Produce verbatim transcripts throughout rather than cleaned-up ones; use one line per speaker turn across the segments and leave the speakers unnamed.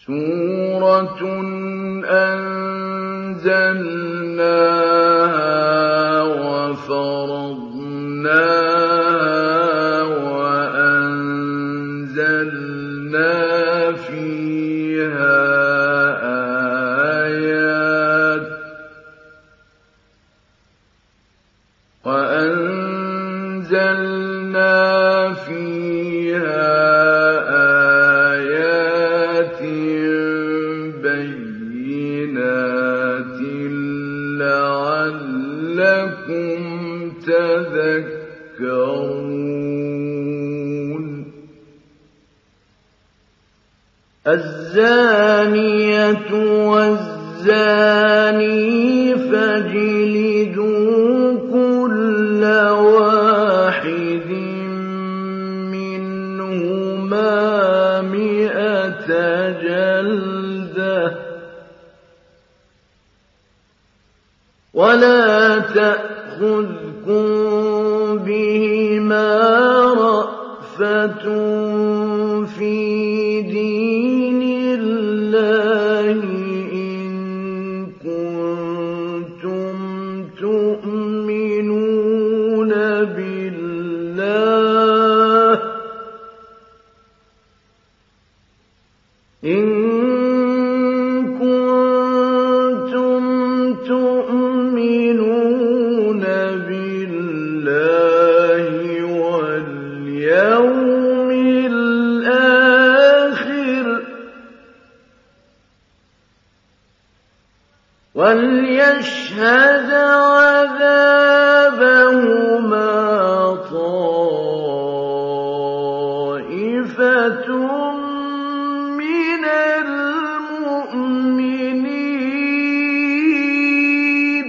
سورة أنزلناها وفرضناها وأنزلنا فيها آيات وأنزلنا فيها آيات بينات لعلكم تذكرون الزانية والزاني فاجلدوا كل واحد منهما مئة جلدة ولا تأخذكم بهما رأفة في دين الله إن كنتم تؤمنون بالله إن كنتم تؤمنون بالله واليوم الآخر وليشهد عذابهما طائفة من المؤمنين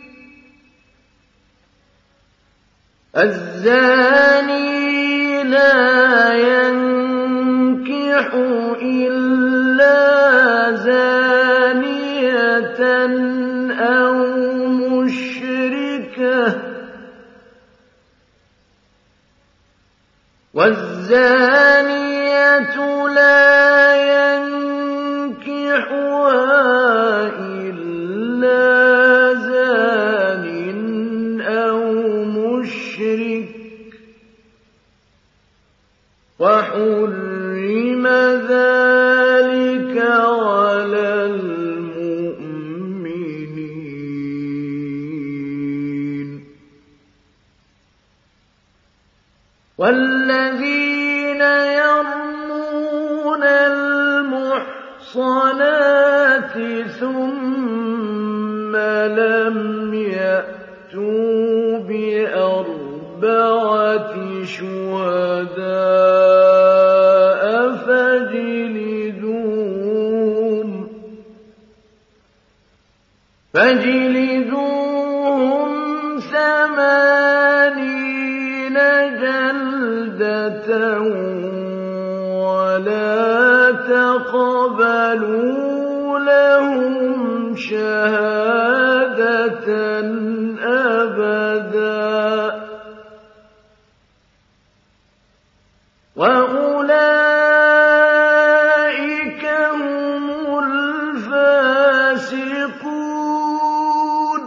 الزاني لا ينكح إلا زانية أو مشركة والزانية لا ينكحها إلا زان أو مشرك وحرم ذلك على المؤمنين والذين يرمون المحصنات ثم لم يأتوا بأربعة شهداء فاجلدوهم فاجلدوهم ثمانين جلدة ولا تقبلوا لهم شهادة أبدا وأولئك هم الفاسقون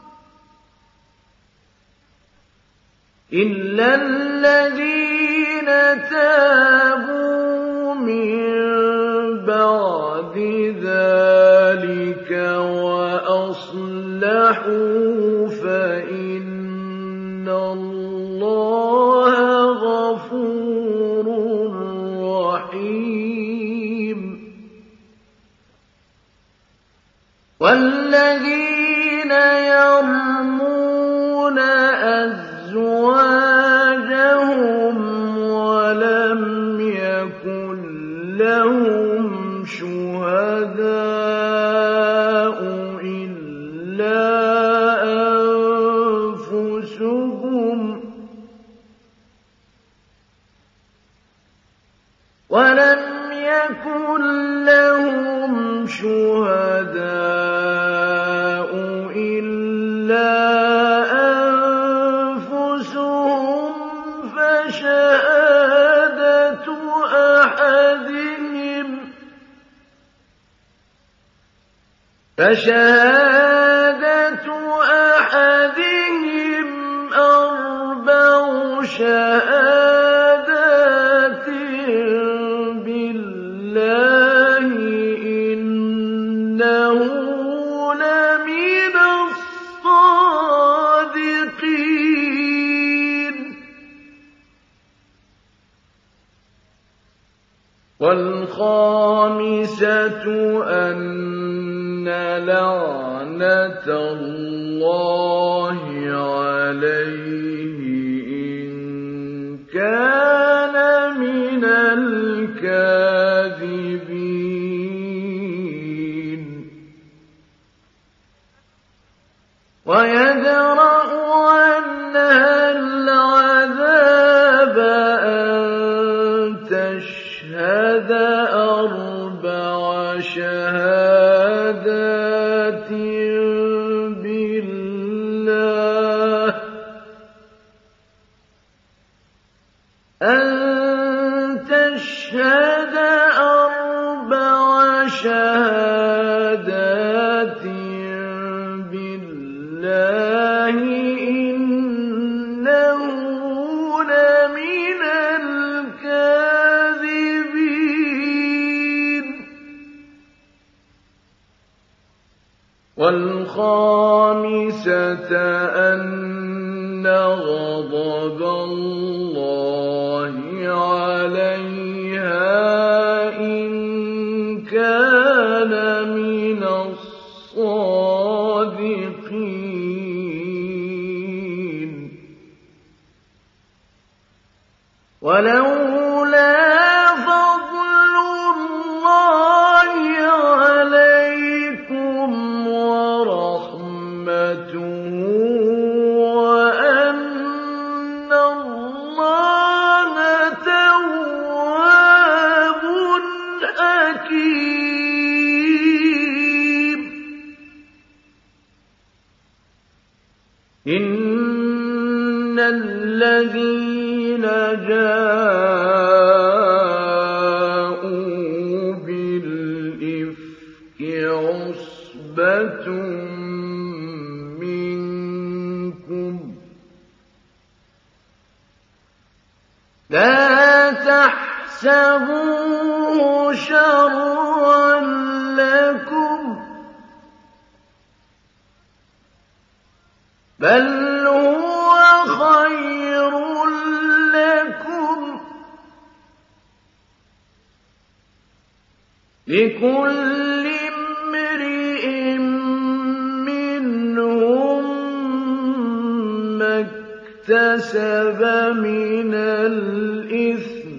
إلا الذين تابوا من بعد ذلك وأصلحوا فإن الله غفور رحيم والذين يرمون أزواجهم ولم يكن لهم شهداء إلا أنفسهم ولم يكن لهم شهداء إلا أنفسهم فشهادة أحدهم فشهادة أحدهم أربع شهادات بالله إنه لمن الصادقين والخامسة أن لعنة الله عليه إن كان من الكاذبين ويدرأ عنها العذاب أن تشهد أربع شهادات بالله أن تشهد أربع شهادات بالله إنه لمن الكاذبين والخامسة أن غضب الله عليها إن كان من الصادقين ولولا فضل الله عليكم ورحمته وأن الله تواب حكيم إن الذين جاءوا بالإفك عصبة منكم لا تحسبوه شرا لكم بل هو خير لكم لكل امرئ منهم ما اكتسب من الإثم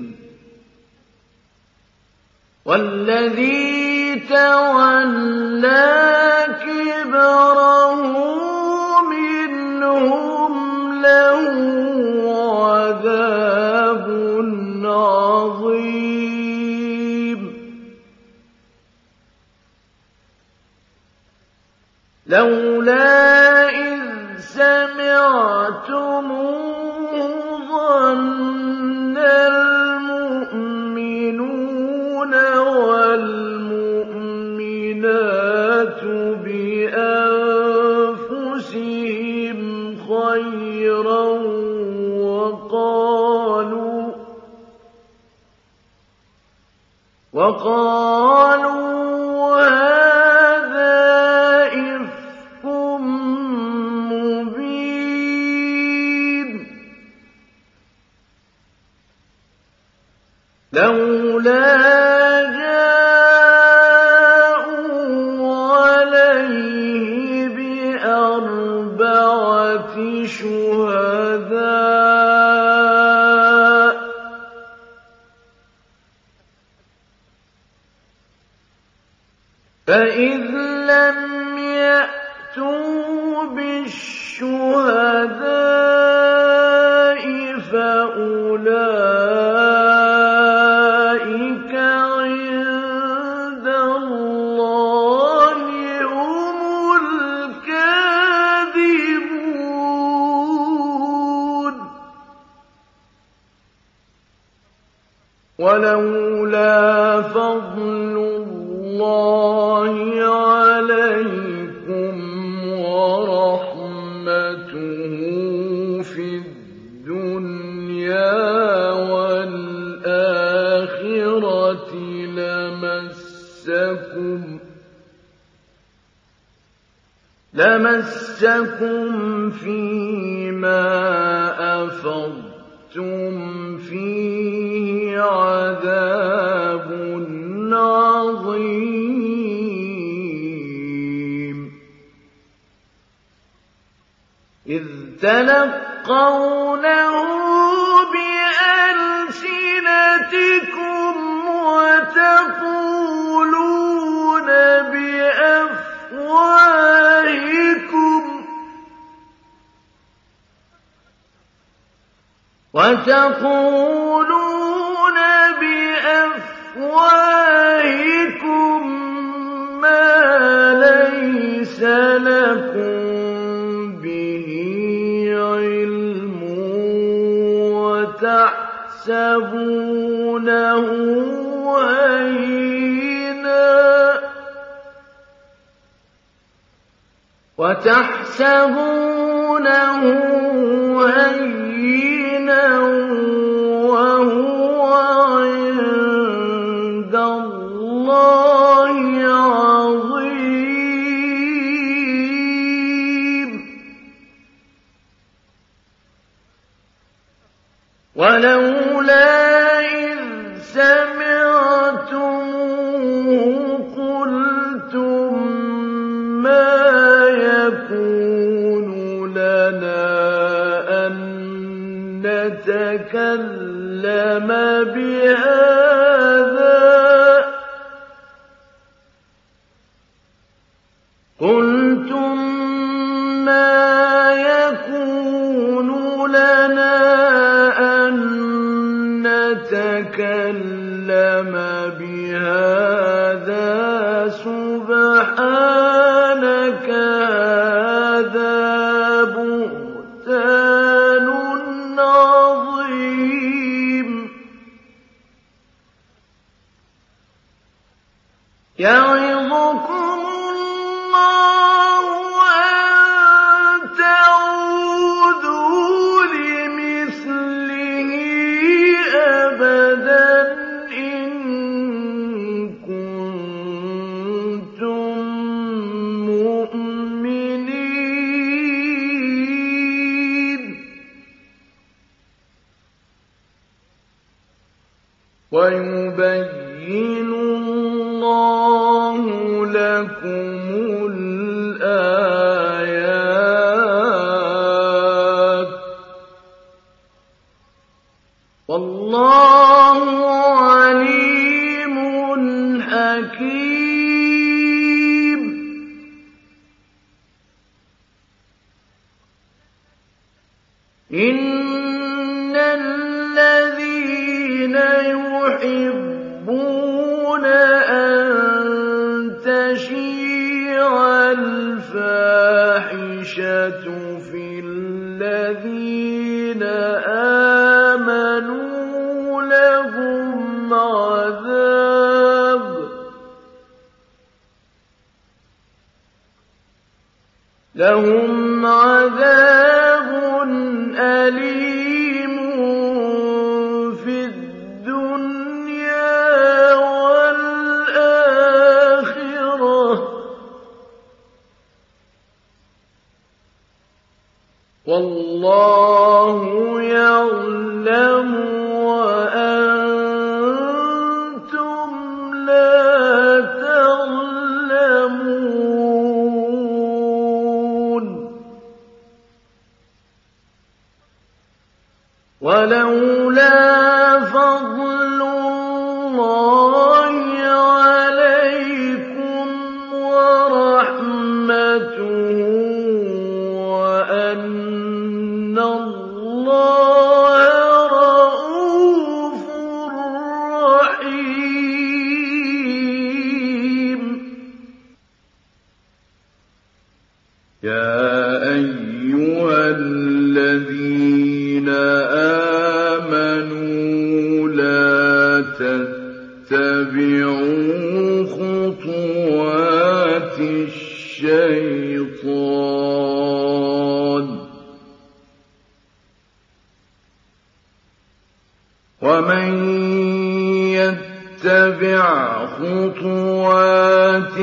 والذي تولى كبره منهم له عذاب عظيم لولا إذ سمعتموه ظن المؤمنون والمؤمنات بأنفسهم خيرا وقالوا وقالوا هذا إفك مبين لولا جاءوا عليه بأربعة شهداء فإذ لم يأتوا بالشهداء فأولئك عند الله هم الكاذبون ولولا فضل الله عليكم لمسكم لمسكم فيما أفضتم فيه عذاب عظيم إذ تلقونه بألسنتكم وتقولون بأفواهكم وتقولون بأفواهكم ما ليس لكم به علم وتحسبونه هينا وتحسبونه هينا وهو عند الله عظيم ولولا إذ سمعتموه قلتم ما يكون لنا أن نتكلم بهذا قلتم ما يكون لنا أن نتكلم بهذا سبحانك هذا بهتان عظيم يعظكم الله أن تعودوا لمثله أبدا إن كنتم مؤمنين ويبين الله لكم الآيات والله عليم حكيم إن الذين يحبون أن تشيع الفاحشة في الذين آمنوا لهم عذاب لهم عذاب أليم في الدنيا والآخرة والله يعلم وأنتم لا تعلمون ولولا فضل الله عليكم ورحمته وأن الله رءوف رحيم يا أيها الذين آمنوا لا تتبعوا خطوات الشيطان ومن يتبع خطوات خُطُوَاتِ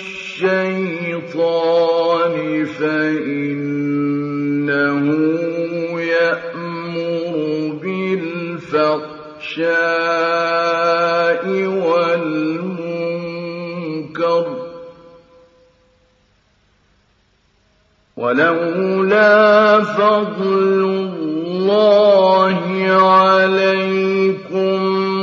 الشَّيْطَانِ فَإِنَّهُ يَأْمُرُ بِالْفَحْشَاءِ وَالْمُنكَرِ ۚ وَلَوْلَا فَضْلُ اللَّهِ عَلَيْكُمْ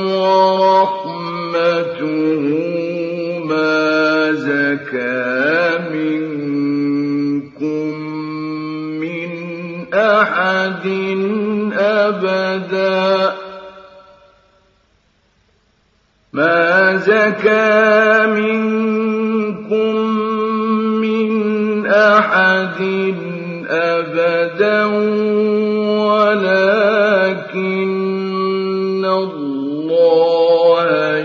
وَرَحْمَتُهُ مَا زَكَىٰ مِنكُم مِّنْ أَحَدٍ أَبَدًا مَا زَكَىٰ مِنكُم مِّنْ أَحَدٍ أَبَدًا وَلَٰكِنَّ اللَّهَ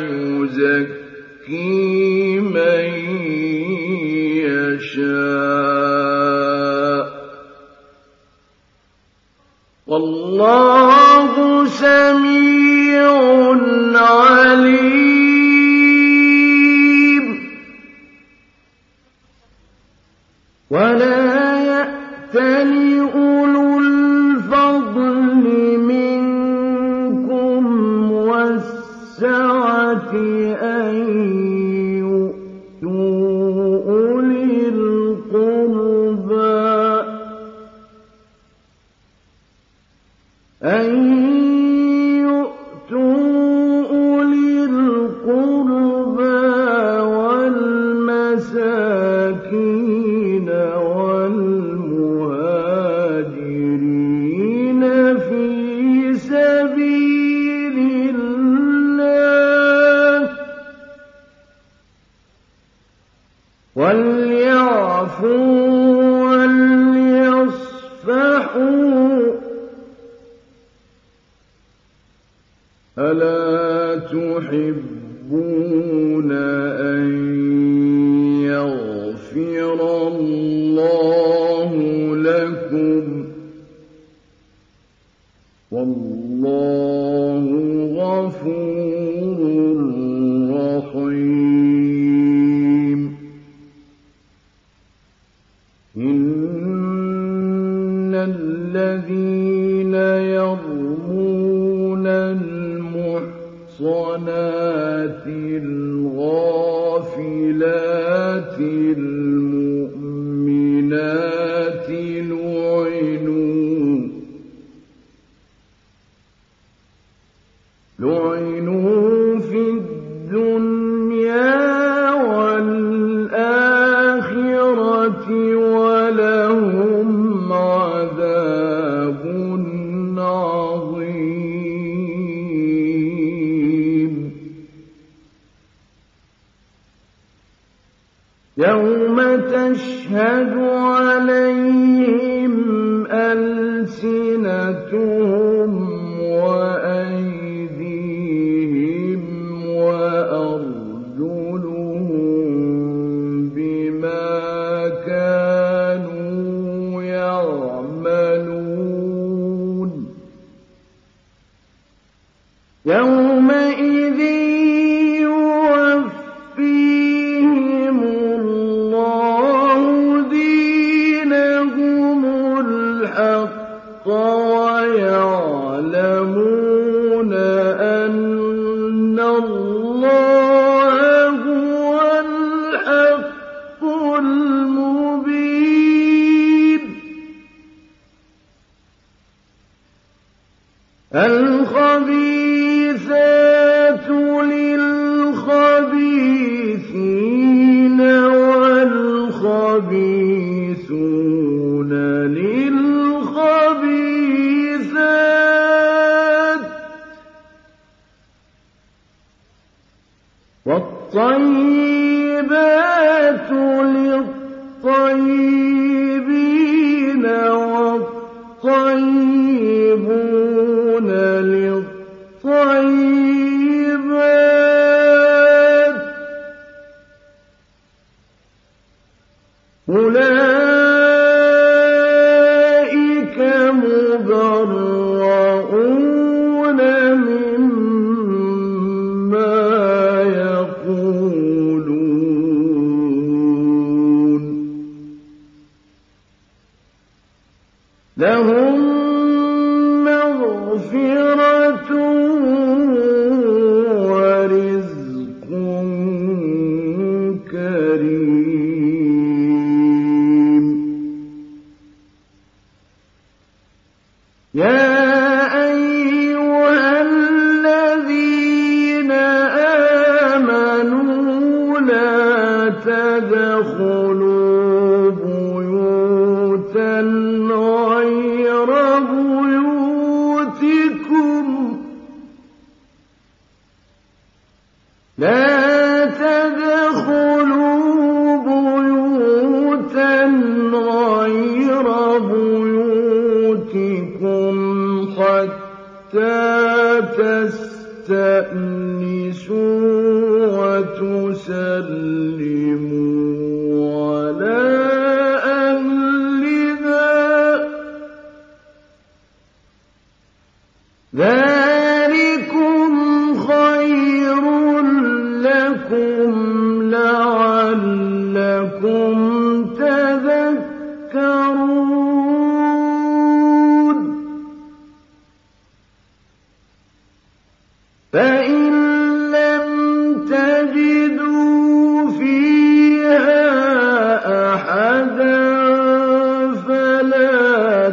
يُزَكِّي مَن يَشَاءُ ۗ وَاللَّهُ سَمِيعٌ عَلِيمٌ. وَلَا يَأْتَلِ أُولُو الْفَضْلِ مِنكُمْ وَالسَّعَةِ أَن يُؤْتُوا أُولِي الْقُرْبَىٰ أَن يُؤْتُوا أُولِي الْقُرْبَىٰ وَالْمَسَاكِينَ وَالْمُهَاجِرِينَ فِي سَبِيلِ اللَّهِ وَلْيَعْفُوا وَلْيَصْفَحُوا ۗ أَلَا تُحِبُّونَ أَن يَغْفِرَ اللَّهُ لَكُمْ ۗ وَاللَّهُ غَفُورٌ رَّحِيمٌ. إِنَّ الَّذِينَ يَرْمُونَ الْمُحْصَنَاتِ الْغَافِلَاتِ الْمُؤْمِنَاتِ لُعِنُوا لُعِنُوا فِي الدُّنْيَا وَالْآخِرَةِ وَلَهُمْ عَذَابٌ عَظِيمٌ. يَوْمَ تَشْهَدُ عَلَيْهِمْ أَلْسِنَتُهُمْ وَأَيْدِيهِمْ وَأَرْجُلُهُم بِمَا كَانُوا يَعْمَلُونَ يَوْمَئِذٍ يُوَفِّيهِمُ اللَّهُ دِينَهُمُ الْحَقَّ وَيَعْلَمُونَ أَنَّ اللَّهَ هُوَ الْحَقُّ الْمُبِينُ. الْخَبِيثَاتُ لِلْخَبِيثِينَ وَالْخَبِيثُونَ لِلْخَبِيثَاتِ وَالطَّيِّبَاتُ لِلطَّيِّبِينَ وَالطَّيِّبُونَ لِلطَّيِّبَاتِ ۚ أُولَٰئِكَ مُبَرَّءُونَ مِمَّا يَقُولُونَ لهم مغفرة ورزق كريم. يا أيها الذين آمنوا لا تدخلوا بيوتا غير بيوتكم لا تدخلوا بيوتا غير بيوتكم حتى تستأنسوا وتسلموا على أهلها ذلكم خير لكم لعلكم تذكرون. فإن لم تجدوا فيها أحدا فلا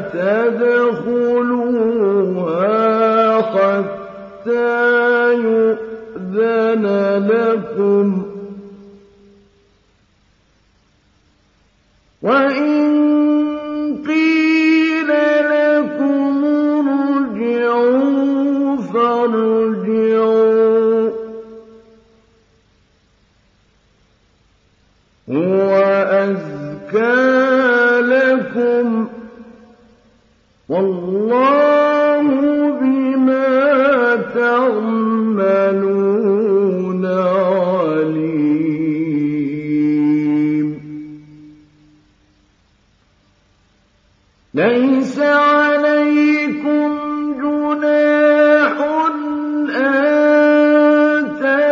تدخلوها حتى يؤذن لكم، وإن قيل لكم ارجعوا فارجعوا هو أزكى لكم والله بما تعملون عليم. ليس عليكم جناح أن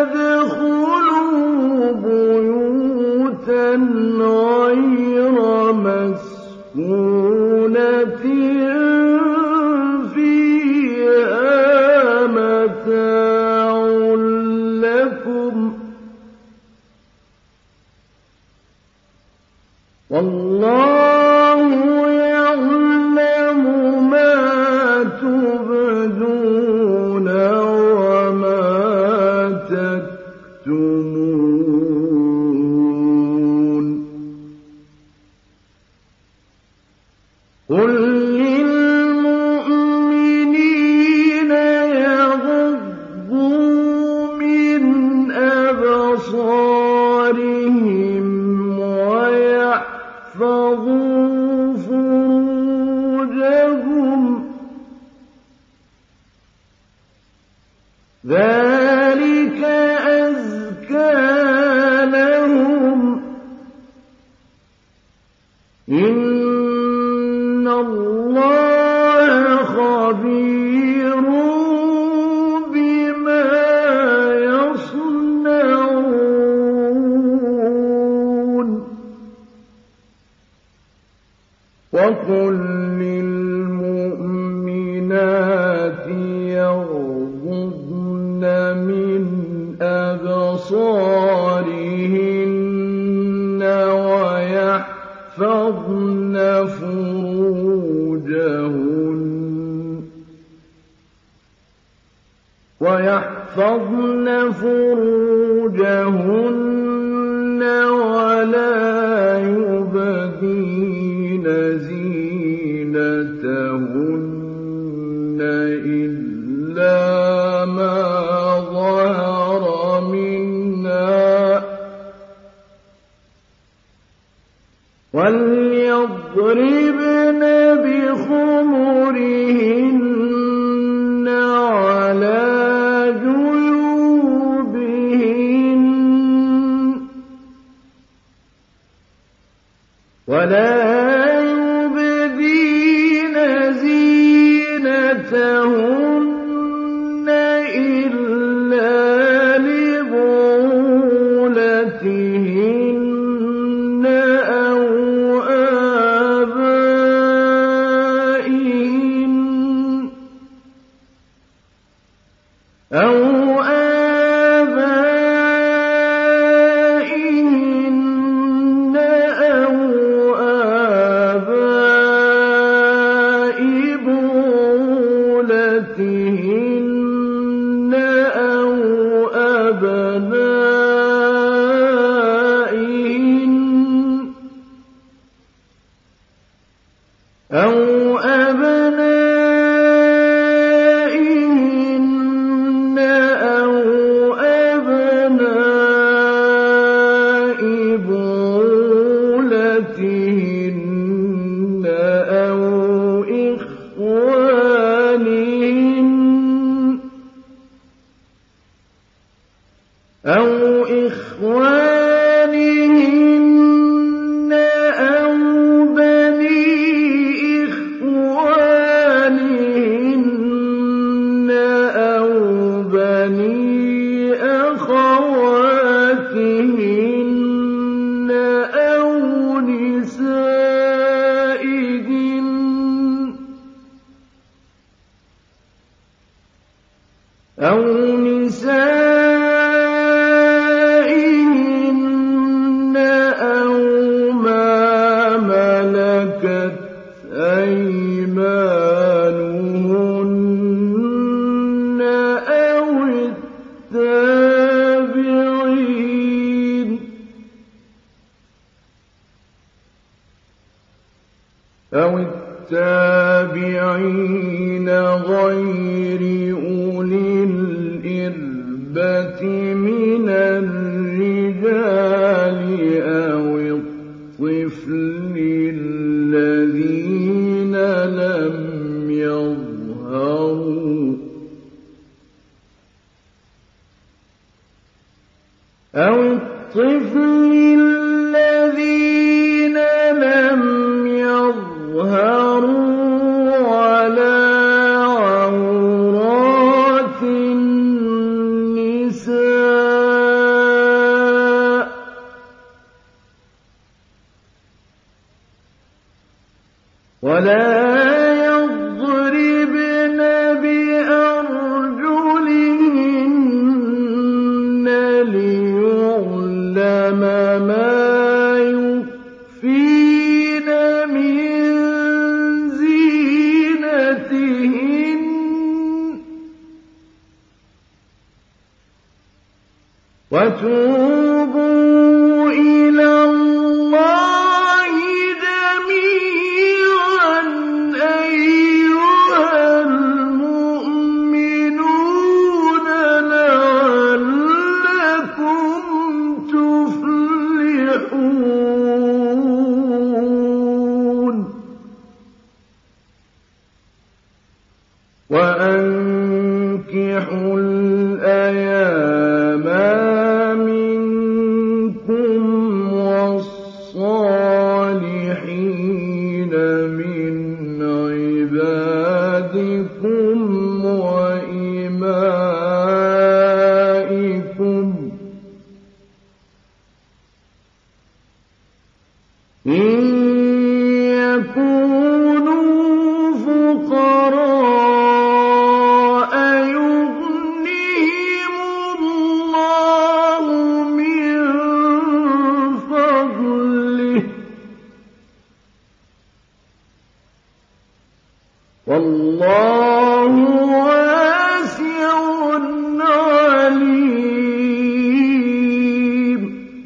تدخلوا بيوتا غير مسكونة فيها متاع لكم والله يعلم ما تبدون وما تكتمون. قل للمؤمنين يغضوا من أبصارهم ويحفظوا فروجهم ذلك أزكى لهم إن الله خبير بما يصنعون. وقل للمؤمنات يغضضن من أبصارهن ويحفظن فروجهن ويحفظن فروجهن ولا يبدين زينتهن إلا ما ظهر منها وليضربن بخمرهن على جيوبهن ولا يبدين زينتهن إلا لبعولتهن أو آبائهن أَوِ التَّابِعِينَ غَيْرِ أُولِي الْإِرْبَةِ مِنَ الرِّجَالِ أَوِ الطِّفْلِ الَّذِينَ لَمْ يَظْهَرُوا أَوِ الطِّفْلِ الَّذِينَ لَمْ يَظْهَرُوا عَلَىٰ عَوْرَاتِ النِّسَاءِ ۖ وَلَا يَضْرِبْنَ بِأَرْجُلِهِنَّ لِيُعْلَمَ مَا يُخْفِينَ مِن زِينَتِهِنَّ ۚ وَتُوبُوا إِلَى اللَّهِ جَمِيعًا أَيُّهَا الْمُؤْمِنُونَ لَعَلَّكُمْ تُفْلِحُونَ وَأَنكِحُوا الْأَيَامَىٰ مِنكُمْ وَالصَّالِحِينَ مِنْ عِبَادِكُمْ وَإِمَائِكُمْ إِن يَكُونُوا فُقَرَاءَ يُغْنِهِمُ اللَّهُ مِن فَضْلِهِ ۗ وَاللَّهُ وَاسِعٌ عَلِيمٌ.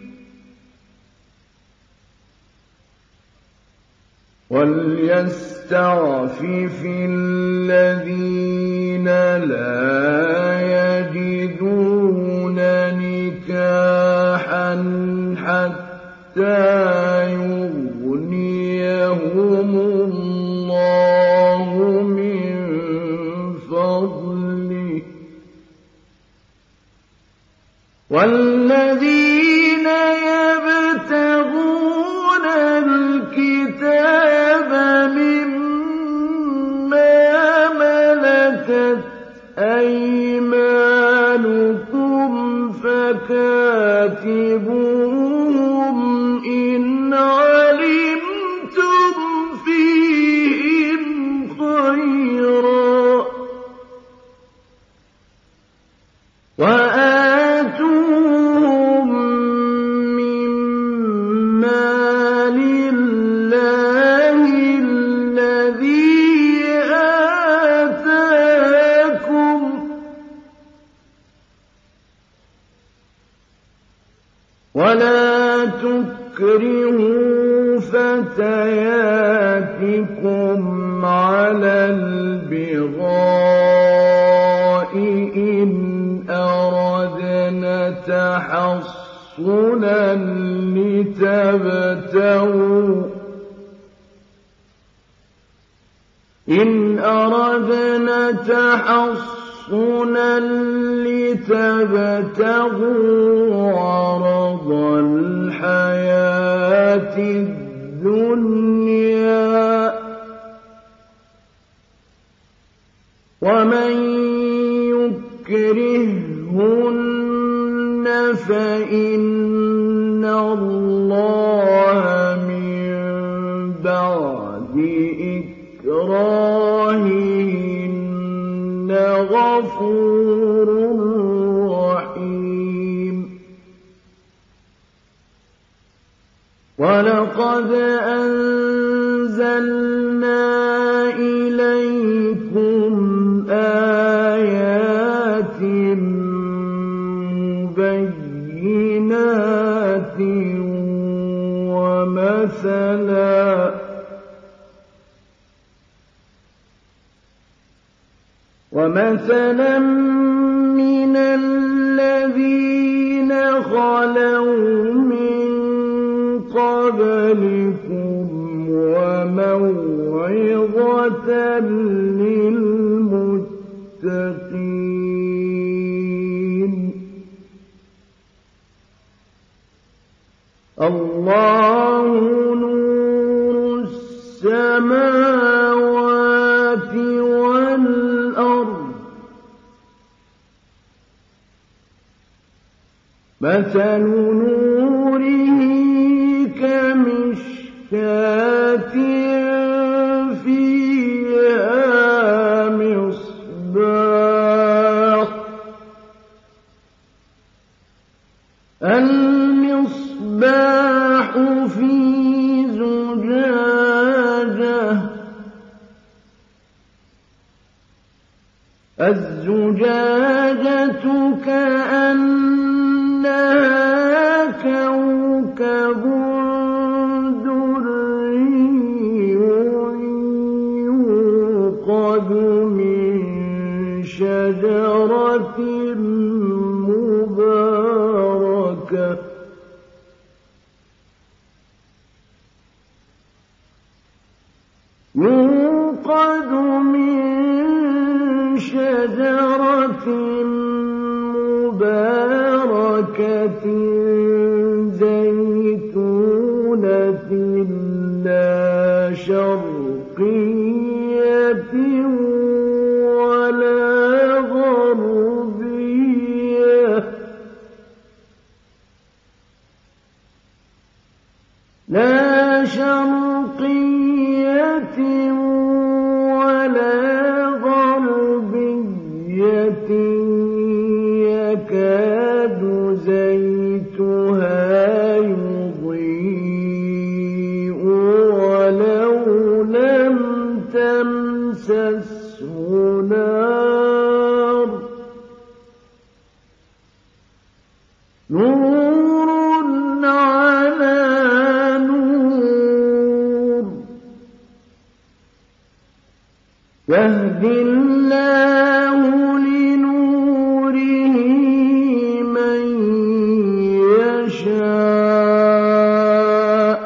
وَلْيَسْتَعْفِفِ الَّذِينَ لَا يَجِدُونَ نِكَاحًا حَتَّىٰ يُغْنِيَهُمُ اللَّهُ مِن فَضْلِهِ ۗ وَالَّذِينَ يَبْتَغُونَ الْكِتَابَ مِمَّا مَلَكَتْ أَيْمَانُكُمْ فَكَاتِبُوهُمْ إِنْ عَلِمْتُمْ فِيهِمْ خَيْرًا ۖ وَآتُوهُم مِّن مَّالِ اللَّهِ الَّذِي آتَاكُمْ ۚ وَلَا تُكْرِهُوا فَتَيَاتِكُمْ عَلَى الْبِغَاءِ إِنْ أَرَدْنَ تَحَصُّنًا لِتَبْتَغُوا إِنْ أَرَدْنَ تَحَصُّنًا لِتَبْتَغُوا عَرَضَ الْحَيَاةِ الدُّنْيَا ۚ وَمَن يُكْرِههُّنَّ فَإِنَّ اللَّهَ مِن بَعْدِ إِكْرَاهِهِنَّ غَفُورٌ رَّحِيمٌ. وَلَقَدْ أَنزَلْنَا إِلَيْكُمْ آيَاتٍ مُبَيِّنَاتٍ وَمَثَلًا ومثلا من الذين خلوا من قبلكم وموعظة للمتقين الله نور السماوات والأرض مثل نوره كمشكاة فيها مصباح المصباح في زجاجة الزجاجة كأنها كوكب دري يوقد من شجرة مباركة يوقد من شجرة مباركة زيتونة لا شرقية ولا غربية لا شرقية ولا غربية يكاد زيتها يضيء ولو لم تمسسه نار نور على نور يهدي الله لنوره من يشاء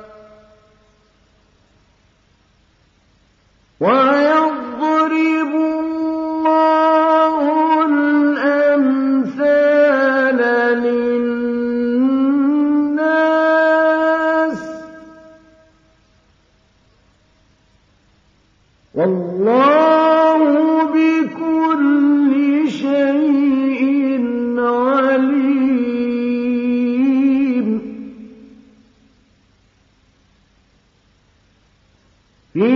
ويضرب الله الأمثال للناس والله بكل شيء عليم في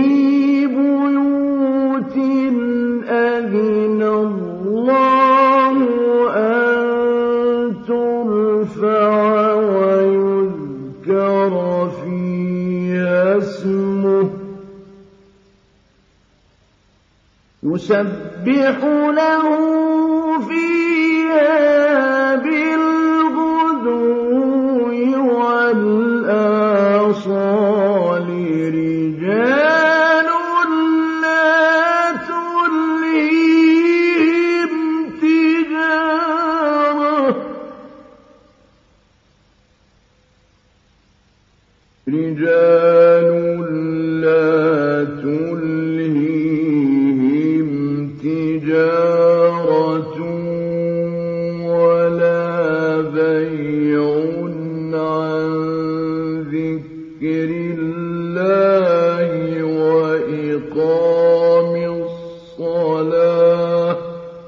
بيوت أذن الله أن ترفع ويذكر فيها اسمه يسبح له فيها بالغدو والآصال رجال لا تلهيهم تجارة رجال لا تلهيهم تجارة ولا بيع عن ذكر الله وإقام الصلاة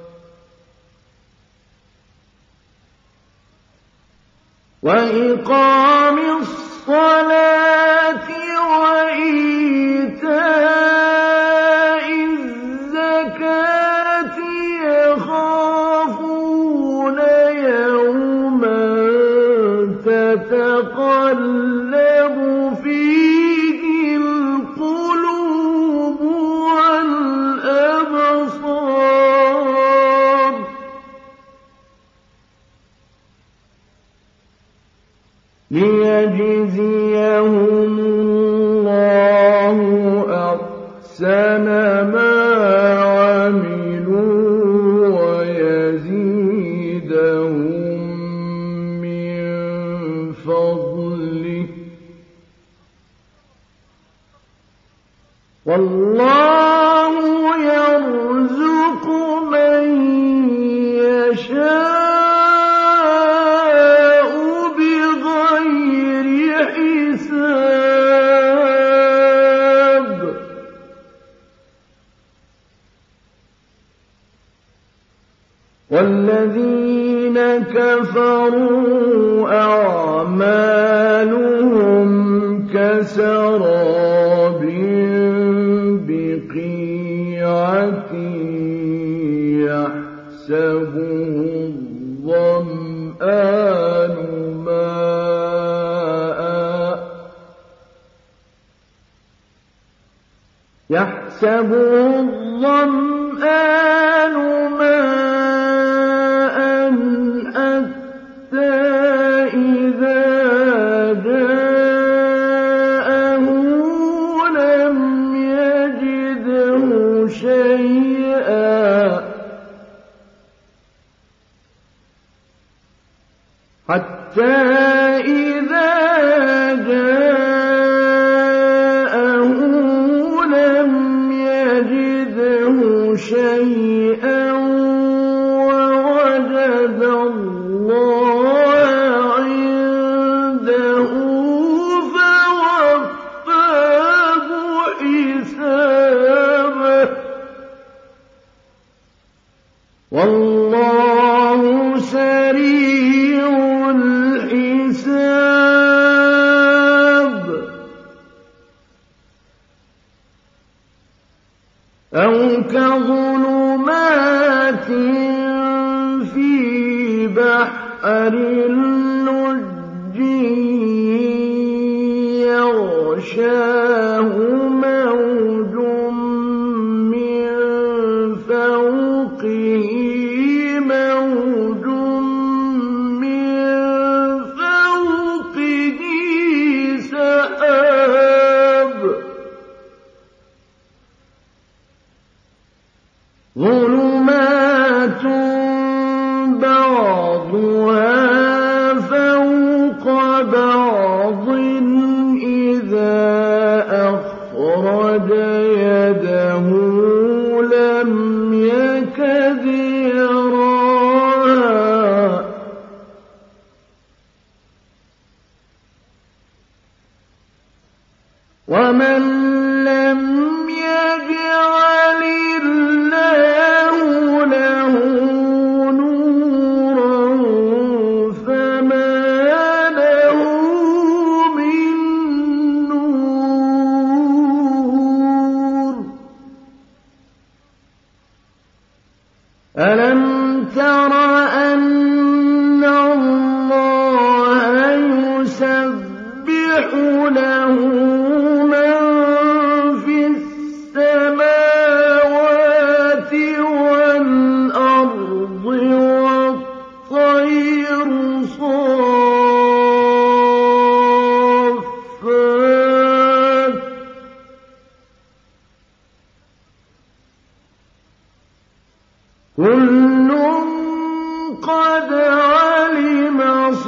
وإقام الصلاة وإيتاء الزكاة يخافون يوما تتقلب فيه القلوب والأبصار ليجزيهم الله أحسن ما عملوا فضله والله يرزق من يشاء بغير حساب والذين كفروا أعمالهم كسراب بقيعة يحسبه الظمآن ماء يحسبه الظمآن ماء حتى إذا جاءه لم يجده شيئا حتى إذا جاءه لم يجده شيئا ووجد الله عنده فوفاه حسابه والله سريع الحساب أو كظلمات في بحر لجي يغشاه موج من فوقه موج من فوقه سحاب ظلمات بعضها فوق بعض إذا أخرج يده لم يكد يراها ومن لم يجعل الله له نورا فما له من نور ألم تر أن الله يسبح له من في السماوات والأرض والطير صافات كل قد علم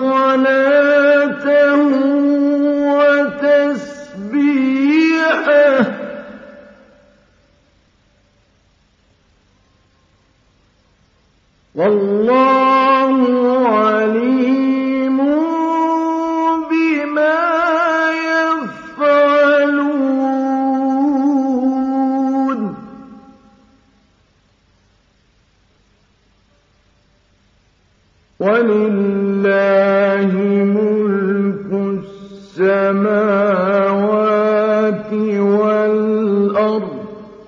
صلاته وتسبيحه والله عليم بما يفعلون ولله ملك السماوات والأرض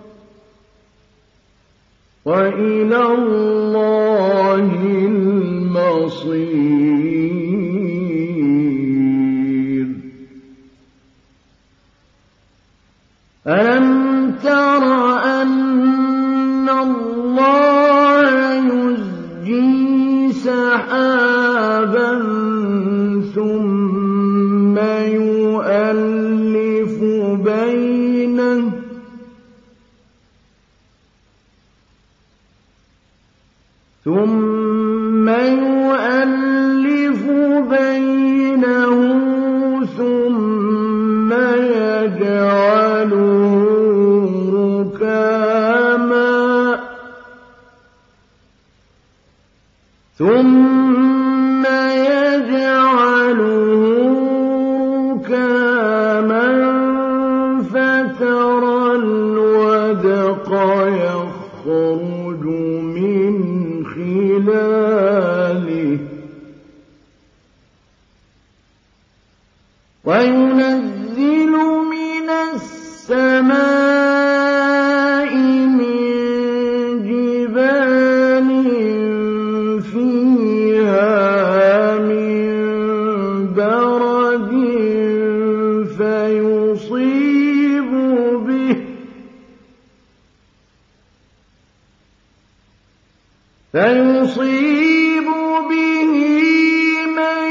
وإلى الله المصير ألم تر أن الله يزجي سحابا ثم يؤلف وينزل من السماء من جبال فيها من برد فيصيب به فيصيب به من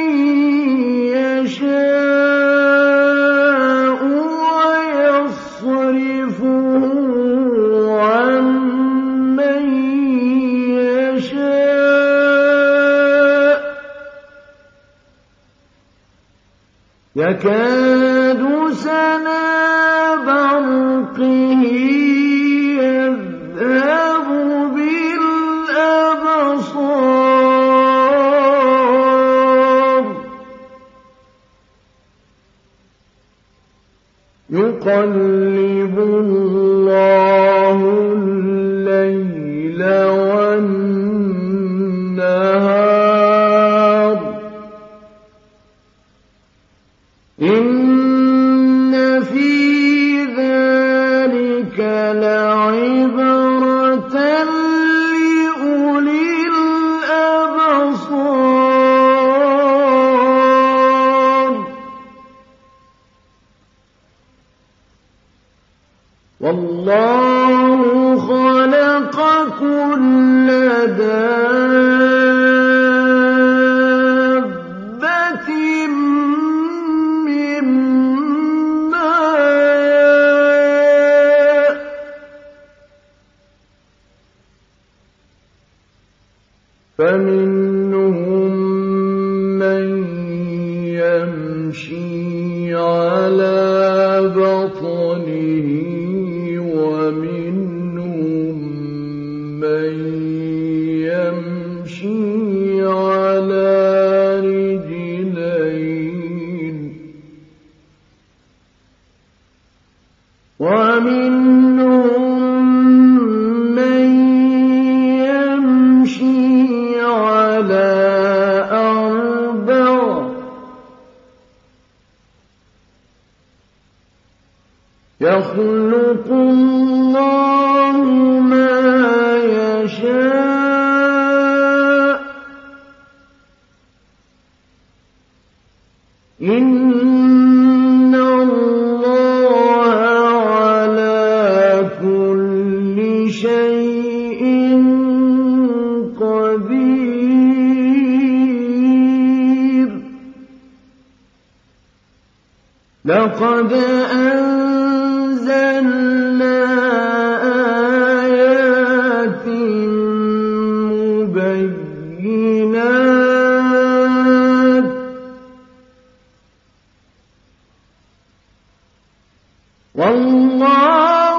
يشاء ويصرفه عن من يشاء يكاد سنا برقه يذهب بالأبصار يقلب الله الليل والنهار إن في ذلك لعبرة لأولي الأبصار والله خلق كل دابة من ماء فمنهم من يمشي على بطنه ومنهم من يمشي على رجلين ومنهم من يمشي على أربع يخلق الله ما يشاء إن الله على كل شيء قدير لقد أنزلنا آيات مبينات والله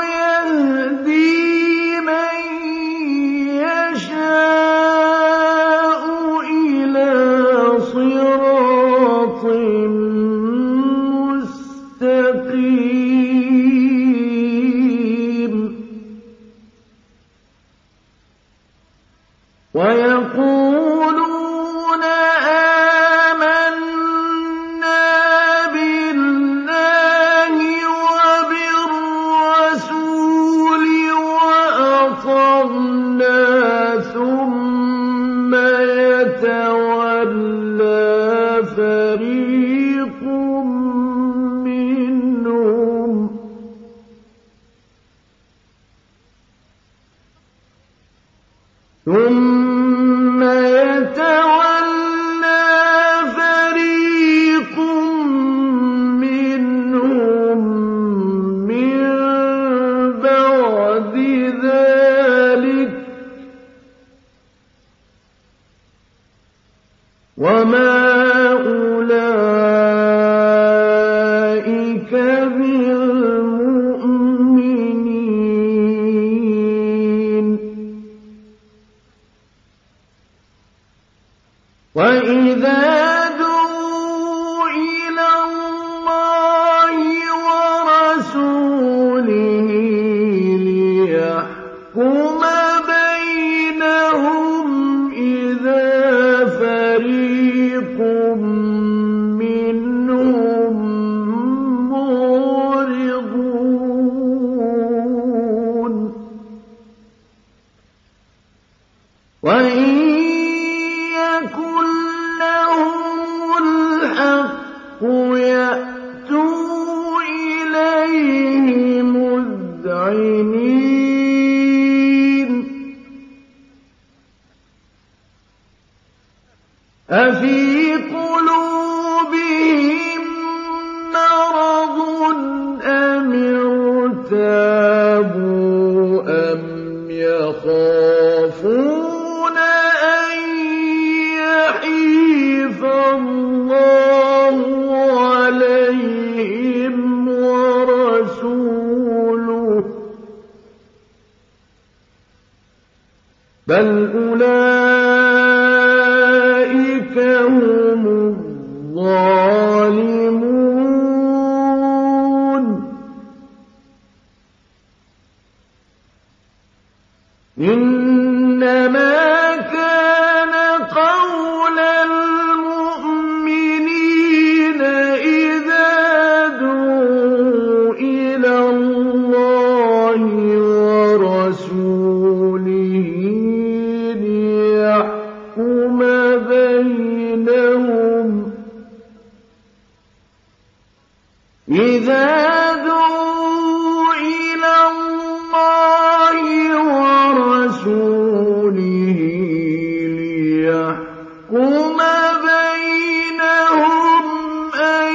يهدي من يشاء إلى صراط مستقيم ويقولون آمنا بالله وبالرسول يَأْتُوا إِلَيْهِ مُذْعِنِينَ أَفِي قُلُوبِهِم مَّرَضٌ أَمِ ارْتَابُوا أَمْ يَخَافُونَ أَن يَحِيفَ اللَّهُ عَلَيْهِمْ وَرَسُولُهُ بَلْ أُولَٰئِكَ هُمُ الظَّالِمُونَ إِنَّمَا كَانَ قَوْلَ الْمُؤْمِنِينَ إِذَا دُعُوا إِلَى اللَّهِ وَرَسُولِهِ لِيَحْكُمَ بَيْنَهُمْ إِذَا دُعُوا إِلَى اللَّهِ وَرَسُولِهِ لِيَحْكُمَ بَيْنَهُمْ أَن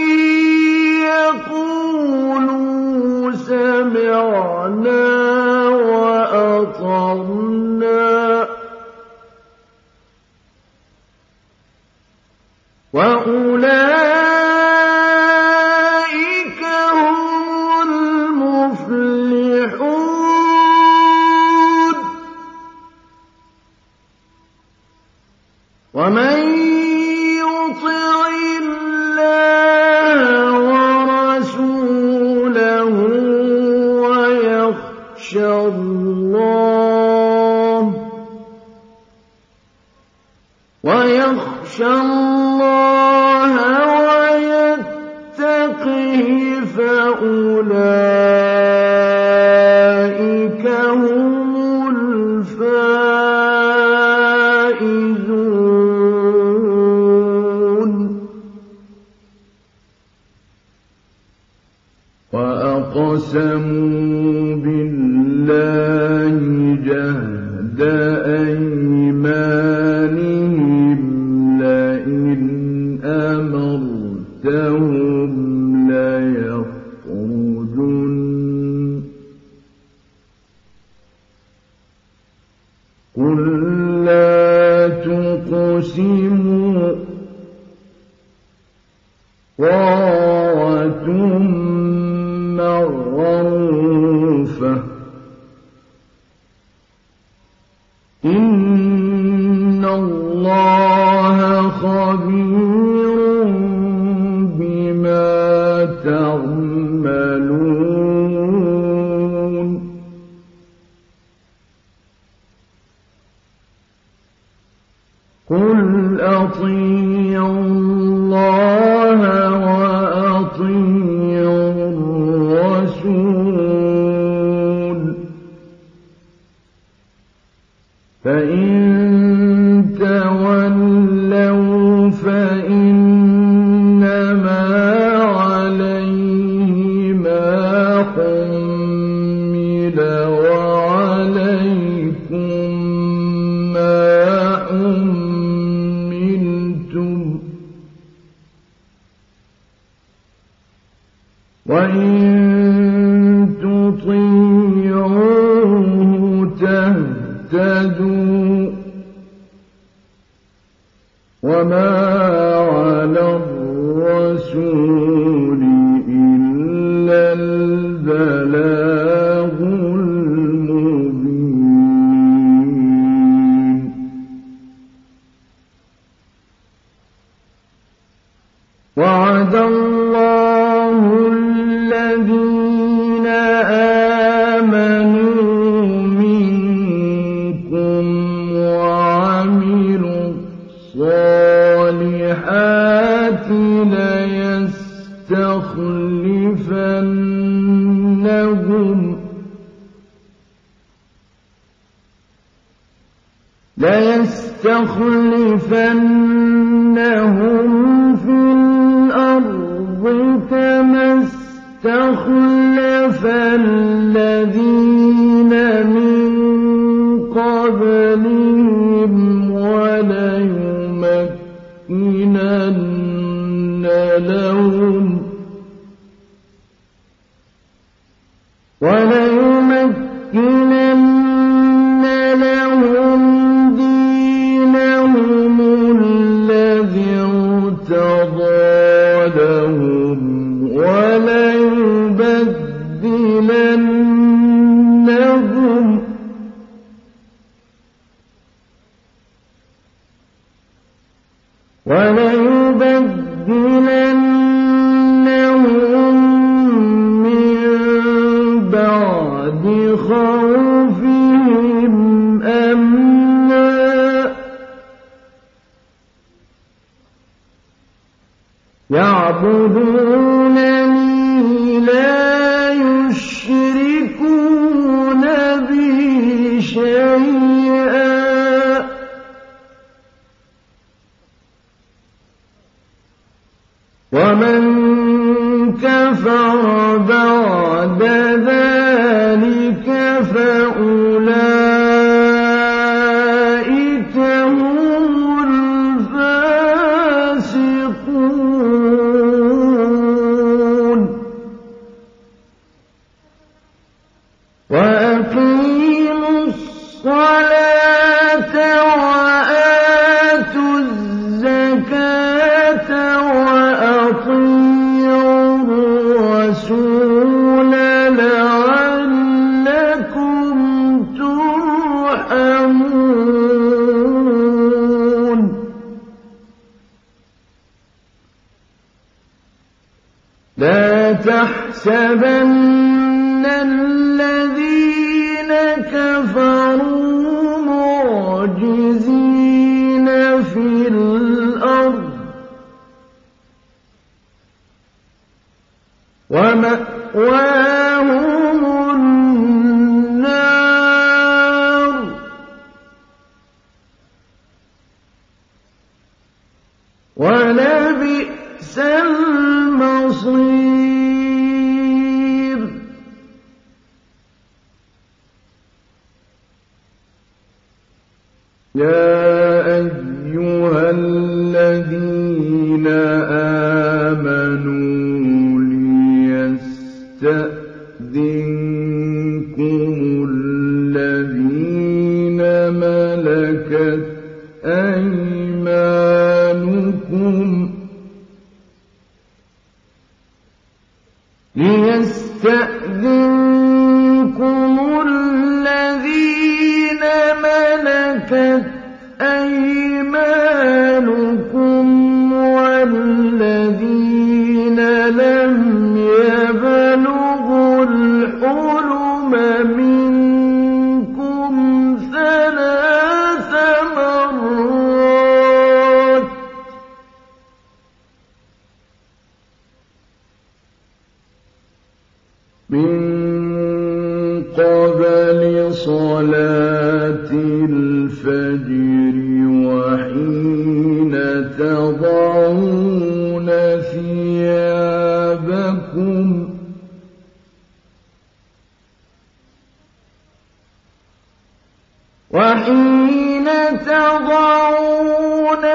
يَقُولُوا سَمِعْنَا وَأَطَعْنَا وَأُولَٰئِكَ هُمُ الْمُفْلِحُونَ وَمَن يُطِعِ اللَّهَ وَرَسُولَهُ وَيَخْشَ اللَّهَ وَيَخْشَ اللَّهَ وَيَتَّقْهِ فَأُولَٰئِكَ هُمُ الْفَائِزُونَ وَأَقْسَمُوا بِاللَّهِ جَهْدَ أَيْمَانِهِمْ لَئِنْ أَمَرْتَهُمْ لَيَخْرُجُنَّ قُل لَّا تُقْسِمُوا طَاعَةٌ مَّعْرُوفَةٌ إِنَّ اللَّهَ خَبِيرٌ بِمَا تَعْمَلُونَ قُلْ أَطِيعُوا اللَّهَ وَأَطِيعُوا الرَّسُولَ فَإِن تَوَلَّوْا فَإِنَّمَا عَلَيْهِ مَا حُمِّلَ وَعَلَيْكُم مَّا حُمِّلْتُمْ ۖ وَإِن تُطِيعُوهُ تَهْتَدُوا ۚ وَمَا عَلَى الرَّسُولِ إِلَّا الْبَلَاغُ الْمُبِينُ وَعَدَ اللَّهُ الَّذِينَ آمَنُوا مِنكُمْ وَعَمِلُوا الصَّالِحَاتِ لَيَسْتَخْلِفَنَّهُمْ لَيَسْتَخْلِفَنَّهُمْ فِي الْأَرْضِ كما استخلف الذين من قبلهم وليمكنن لهم وليمكنن لهم دينهم الذي ارتضى لهم وليبدلنهم وليبدلنهم من بعد خوفهم أمنا يعبدونني لا يشركون بي شيئا ومن كفر بعد ذلك فأولئك هم الفاسقون وأقيموا الصلاة وآتوا الزكاة وأطيعوا الرسول لعلكم ترحمون لا تحسبن الذين كفروا معجزين في الأرض ومأواهم النار ولبئس المصير يا أيها الذين آمنوا ليستأذنكم الذين ملكت أيمانكم ليستأذنكم الذين ملكت أيمانكم والذين لم يبلغوا الحلم منكم ثلاث مرات من قبل صلاة الفجر وحين تضعون ثيابكم وحين تضعون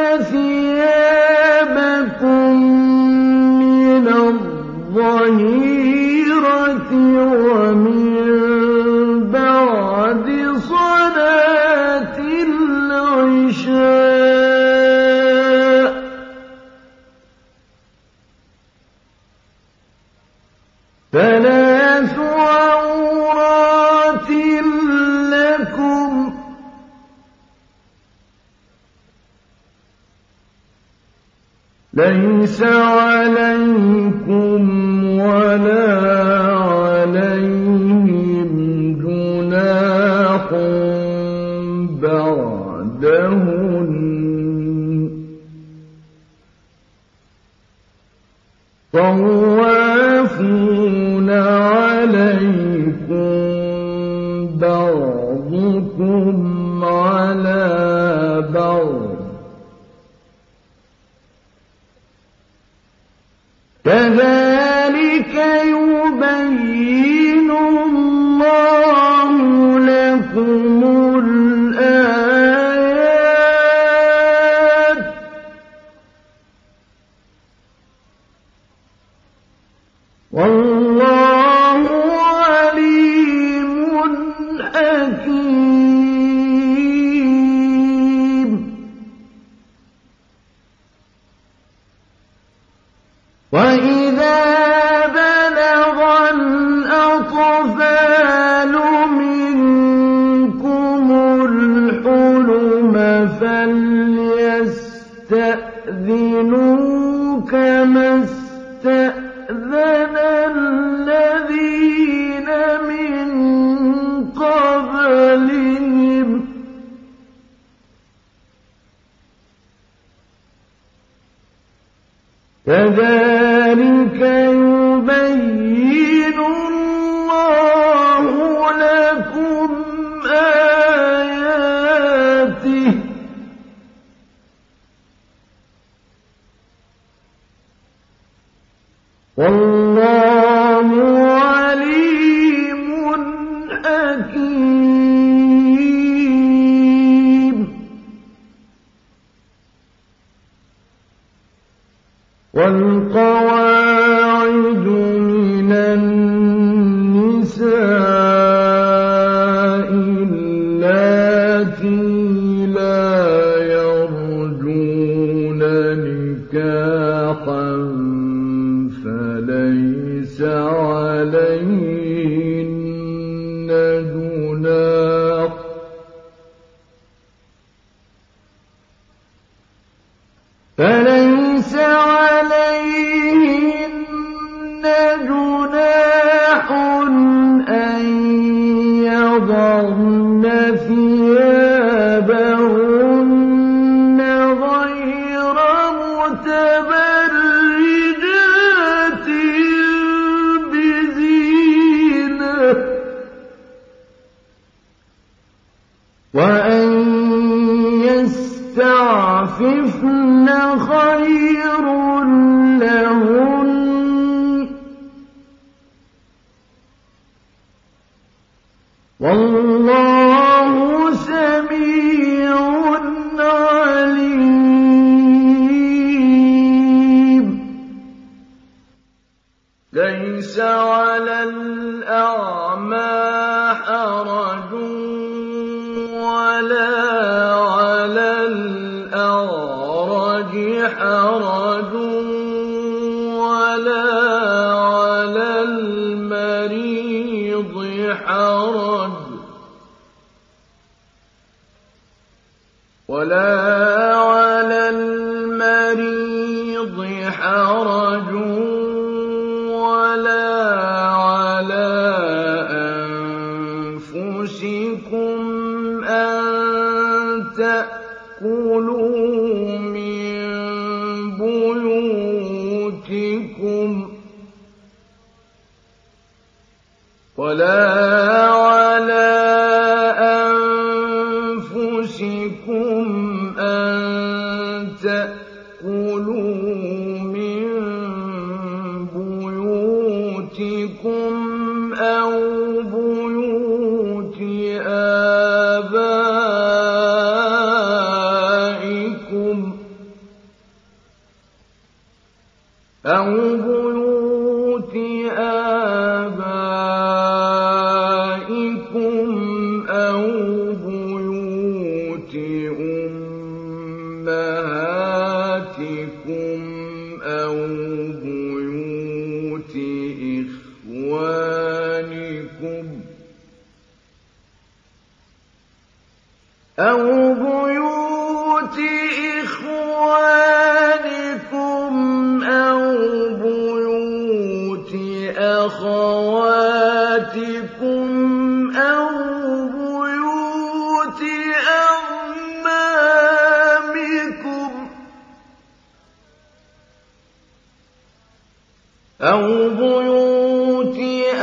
ثيابكم من الظهيرة ومن بعد صلاة العشاء ثلاث عورات لكم ليس عليكم ولا عليهم جناح بعدهن طوافون عليكم بعضكم على بعض كذلك والله عليم حكيم. وإذا بلغ الأطفال منكم الحلم فليستأذنوا كما استأذن الذين من قبلهم كذلك يبين الله لكم آياته والله عليم حكيم. والقواعد من النساء اللاتي لا يرجون نكاحا فليس عليهن جناح فليس عليهن جناح أن يضعن ثيابهن غير متبرجات بزينة وأن يستعففن خير لهن والله سميع عليم. ليس على الأعمى حرج ولا على الأعرج حرج ولا على المريض حرج ولا على المريض حرج ولا على أنفسكم أن تأكلوا من بيوتكم ولا على أنفسكم أن تأكلوا من بيوتكم أو بيوت آبائكم أو بيوت آبائكم أو بيوت أمهاتكم أو بيوت إخوانكم أو بيوت إخوانكم أو بيوت أخواتكم أو بيوت أعمامكم أو بيوت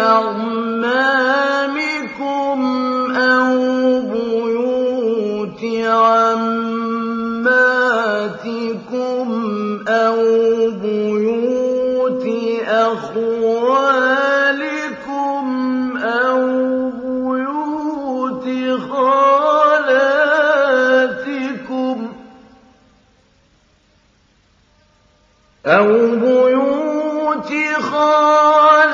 أعمامكم أو بيوت عماتكم أو بيوت أخوالكم أو بيوت خالاتكم أو بيوت خالاتكم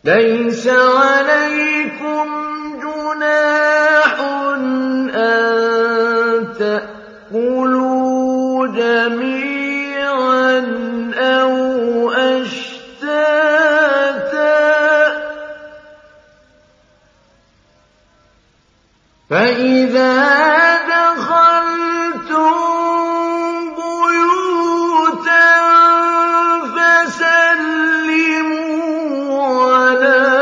لَيْسَ عَلَيْكُمْ جُنَاحٌ أَن تَأْكُلُوا جَمِيعًا أَوْ أَشْتَاتًا ۚ فَإِذَا دَخَلْتُم بُيُوتًا فَسَلِّمُوا عَلَىٰ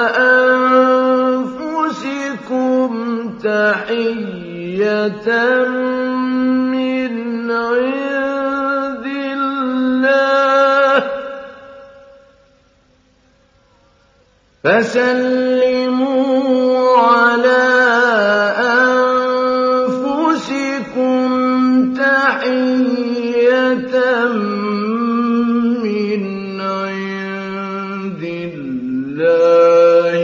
أَنفُسِكُمْ تَحِيَّةً مِّنْ عِندِ اللَّهِ ۖ فَسَلِّمُوا عَلَىٰ أَنفُسِكُمْ تَحِيَّةً مِّنْ عِندِ اللَّهِ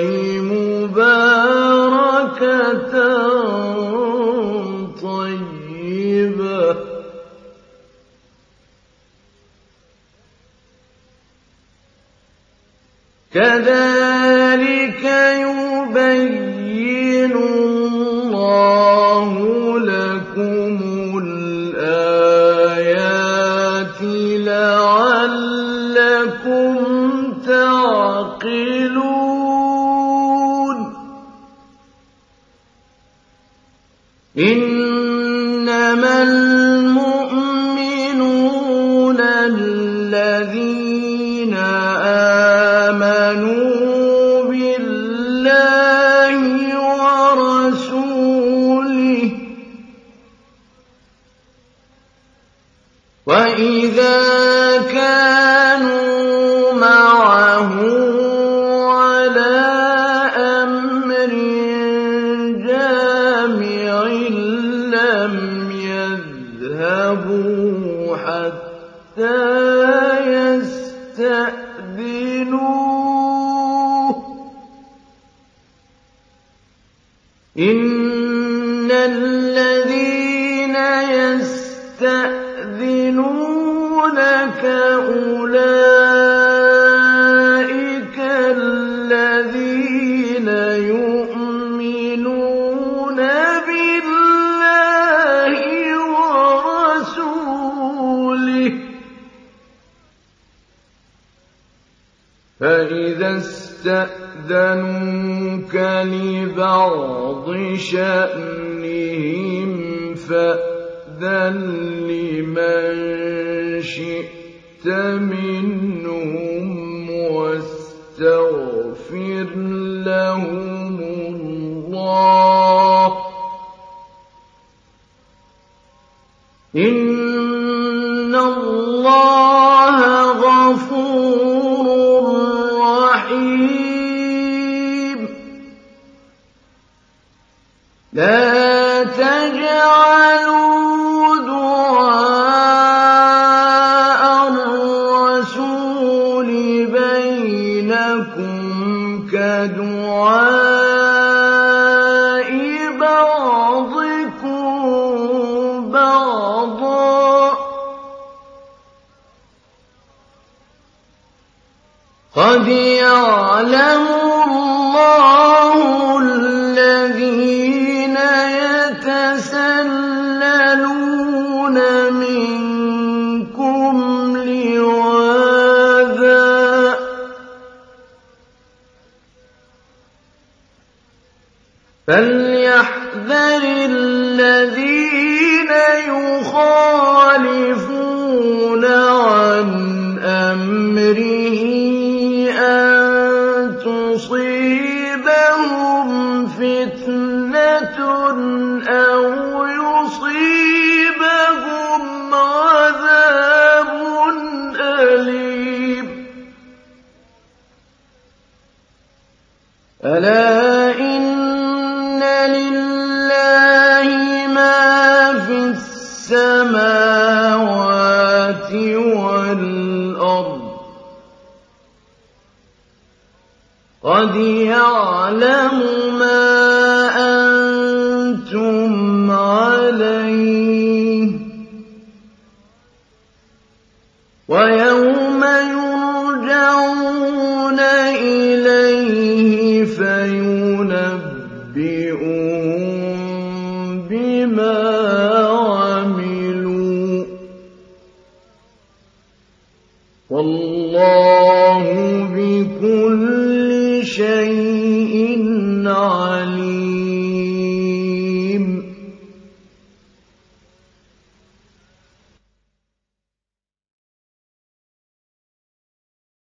مُبَارَكَةً طَيِّبَةً ۚ كَذَٰلِكَ يُبَيِّنُ اللَّهُ لَكُمُ الْآيَاتِ لَعَلَّكُمْ تَعْقِلُونَ إِنَّمَا الْمُؤْمِنُونَ الَّذِينَ آمَنُوا بِاللَّهِ وَرَسُولِهِ ۚ وَإِذَا كَانُوا مَعَهُ عَلَىٰ أَمْرٍ جَامِعٍ لَّمْ يَذْهَبُوا حَتَّىٰ يَسْتَأْذِنُوهُ ۚ إِنَّ الَّذِينَ يَسْتَأْذِنُونَكَ أُولَٰئِكَ الَّذِينَ يُؤْمِنُونَ بِاللَّهِ وَرَسُولِهِ ۚ فَإِذَا اسْتَأْذَنُوكَ لِبَعْضِ شَأْنِهِمْ فَأْذَن لِّمَن شِئْتَ مِنْهُمْ وَاسْتَغْفِرْ لَهُمُ اللَّهَ ۚ إِنَّ اللَّهَ غَفُورٌ رَّحِيمٌ لَا تَجْعَلُوا دُعَاءَ الرَّسُولِ بَيْنَكُمْ كَدُعَاءِ بَعْضِكُم بَعْضًا ۚ قَدْ يَعْلَمُ اللَّهُ الَّذِينَ يَتَسَلَّلُونَ مِنكُمْ لِوَاذًا ۚ فَلْيَحْذَرِ الَّذِينَ يُخَالِفُونَ عَنْ أَمْرِهِ أَن تُصِيبَهُمْ فِتْنَةٌ أَوْ يُصِيبَهُمْ عَذَابٌ أَلِيمٌ أَلَا إِنَّ لِلَّهِ مَا فِي السَّمَاوَاتِ وَالْأَرْضِ ۚ قَدْ يَعْلَمُ مَا أَنتُمْ عَلَيْهِ ۖ وَيَوْمَ يُرْجَعُونَ إِلَيْهِ وَاللَّهُ بِكُلِّ شَيْءٍ عَلِيمٌ.